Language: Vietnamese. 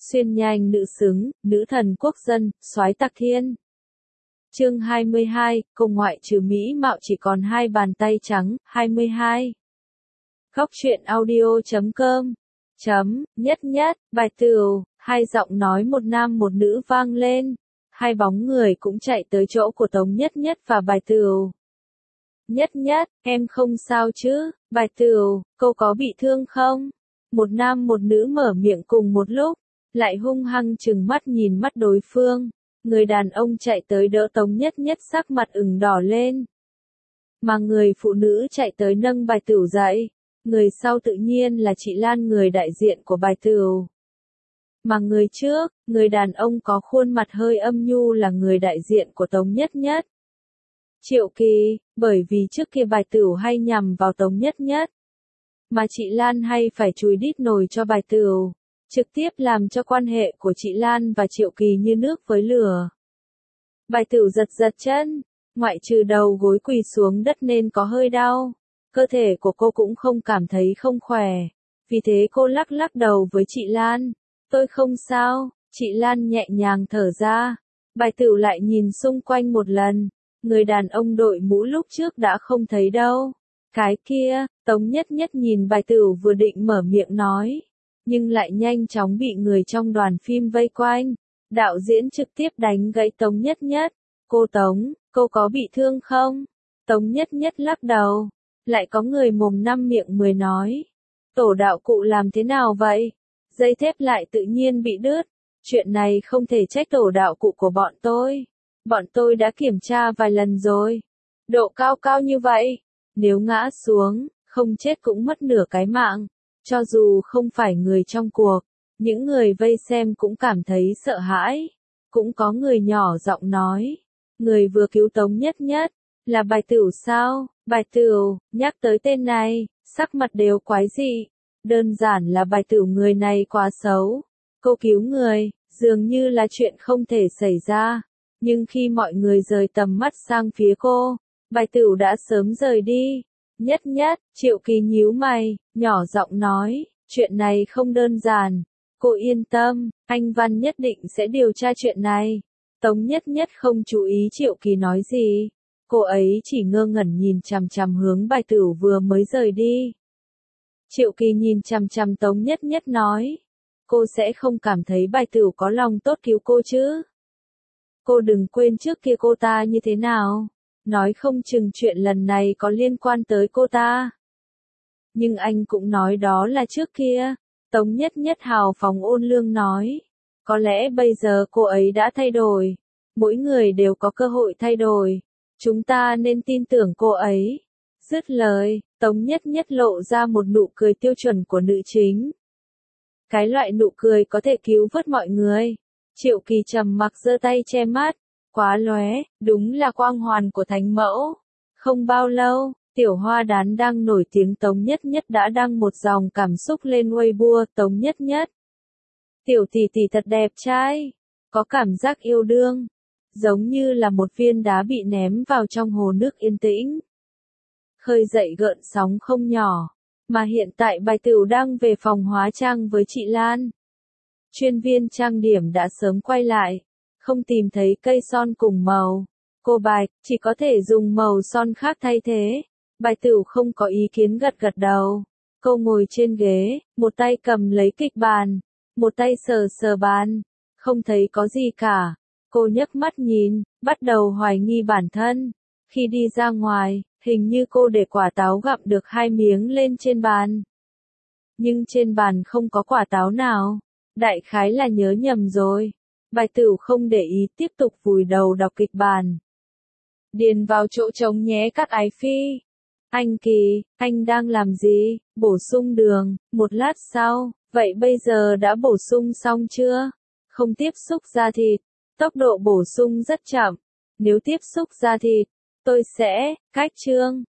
Xuyên nhanh nữ xứng, nữ thần quốc dân, soái tạc thiên. Chương 22, cô ngoại trừ mỹ mạo chỉ còn hai bàn tay trắng, 22. Góc truyện audio.com Nhất nhất, bài tửu, hai giọng nói một nam một nữ vang lên. Hai bóng người cũng chạy tới chỗ của Tống Nhất Nhất và bài tửu. Nhất nhất, em không sao chứ, bài tửu, cô có bị thương không? Một nam một nữ mở miệng cùng một lúc, lại hung hăng trừng mắt nhìn mắt đối phương. Người đàn ông chạy tới đỡ Tống Nhất Nhất sắc mặt ửng đỏ lên. Mà người phụ nữ chạy tới nâng bài tửu dậy. Người sau tự nhiên là chị Lan, người đại diện của bài tửu. Mà người trước, người đàn ông có khuôn mặt hơi âm nhu là người đại diện của Tống Nhất Nhất. Triệu Kỳ, bởi vì trước kia bài tửu hay nhằm vào Tống Nhất Nhất. Mà chị Lan hay phải chùi đít nồi cho bài tửu. Trực tiếp làm cho quan hệ của chị Lan và Triệu Kỳ như nước với lửa. Bài tửu giật giật chân, ngoại trừ đầu gối quỳ xuống đất nên có hơi đau. Cơ thể của cô cũng không cảm thấy không khỏe. Vì thế cô lắc lắc đầu với chị Lan. Tôi không sao, chị Lan nhẹ nhàng thở ra. Bài tửu lại nhìn xung quanh một lần. Người đàn ông đội mũ lúc trước đã không thấy đâu. Cái kia, Tống Nhất Nhất nhìn bài tửu vừa định mở miệng nói. Nhưng lại nhanh chóng bị người trong đoàn phim vây quanh. Đạo diễn trực tiếp đánh gãy Tống Nhất Nhất. Cô Tống, cô có bị thương không? Tống Nhất Nhất lắc đầu. Lại có người mồm năm miệng mười nói. Tổ đạo cụ làm thế nào vậy? Dây thép lại tự nhiên bị đứt. Chuyện này không thể trách tổ đạo cụ của bọn tôi. Bọn tôi đã kiểm tra vài lần rồi. Độ cao cao như vậy. Nếu ngã xuống, không chết cũng mất nửa cái mạng. Cho dù không phải người trong cuộc, những người vây xem cũng cảm thấy sợ hãi. Cũng có người nhỏ giọng nói. Người vừa cứu Tống Nhất Nhất, là bài tửu sao? Bài tửu, nhắc tới tên này, sắc mặt đều quái dị. Đơn giản là bài tửu người này quá xấu. Cô cứu người, dường như là chuyện không thể xảy ra. Nhưng khi mọi người rời tầm mắt sang phía cô, bài tửu đã sớm rời đi. Nhất Nhất, Triệu Kỳ nhíu mày, nhỏ giọng nói, chuyện này không đơn giản. Cô yên tâm, anh Văn nhất định sẽ điều tra chuyện này. Tống Nhất Nhất không chú ý Triệu Kỳ nói gì. Cô ấy chỉ ngơ ngẩn nhìn chằm chằm hướng bài tửu vừa mới rời đi. Triệu Kỳ nhìn chằm chằm Tống Nhất Nhất nói. Cô sẽ không cảm thấy bài tửu có lòng tốt cứu cô chứ? Cô đừng quên trước kia cô ta như thế nào. Nói không chừng chuyện lần này có liên quan tới cô ta. Nhưng anh cũng nói đó là trước kia. Tống Nhất Nhất hào phóng ôn lương nói. Có lẽ bây giờ cô ấy đã thay đổi. Mỗi người đều có cơ hội thay đổi. Chúng ta nên tin tưởng cô ấy. Dứt lời, Tống Nhất Nhất lộ ra một nụ cười tiêu chuẩn của nữ chính. Cái loại nụ cười có thể cứu vớt mọi người. Triệu Kỳ trầm mặc giơ tay che mắt. Quá lóe, đúng là quang hoàn của thánh mẫu. Không bao lâu, tiểu hoa đán đang nổi tiếng Tống Nhất Nhất đã đăng một dòng cảm xúc lên Weibo. Tống Nhất Nhất, tiểu tỷ tỷ thật đẹp trai, có cảm giác yêu đương, giống như là một viên đá bị ném vào trong hồ nước yên tĩnh, khơi dậy gợn sóng không nhỏ. Mà hiện tại bài tửu đang về phòng hóa trang với chị Lan. Chuyên viên trang điểm đã sớm quay lại. Không tìm thấy cây son cùng màu. Cô Bạch, chỉ có thể dùng màu son khác thay thế. Bài tửu không có ý kiến gật gật đầu. Cô ngồi trên ghế, một tay cầm lấy kịch bản, một tay sờ sờ bàn. Không thấy có gì cả. Cô nhấc mắt nhìn, bắt đầu hoài nghi bản thân. Khi đi ra ngoài, hình như cô để quả táo gặm được 2 miếng lên trên bàn. Nhưng trên bàn không có quả táo nào. Đại khái là nhớ nhầm rồi. Bài tửu không để ý, tiếp tục vùi đầu đọc kịch bản. Điền vào chỗ trống nhé các ái phi. Anh Kỳ, anh đang làm gì? Bổ sung đường. Một lát sau, vậy bây giờ đã bổ sung xong chưa? Không tiếp xúc da thịt. Tốc độ bổ sung rất chậm. Nếu tiếp xúc da thịt, tôi sẽ cách chương.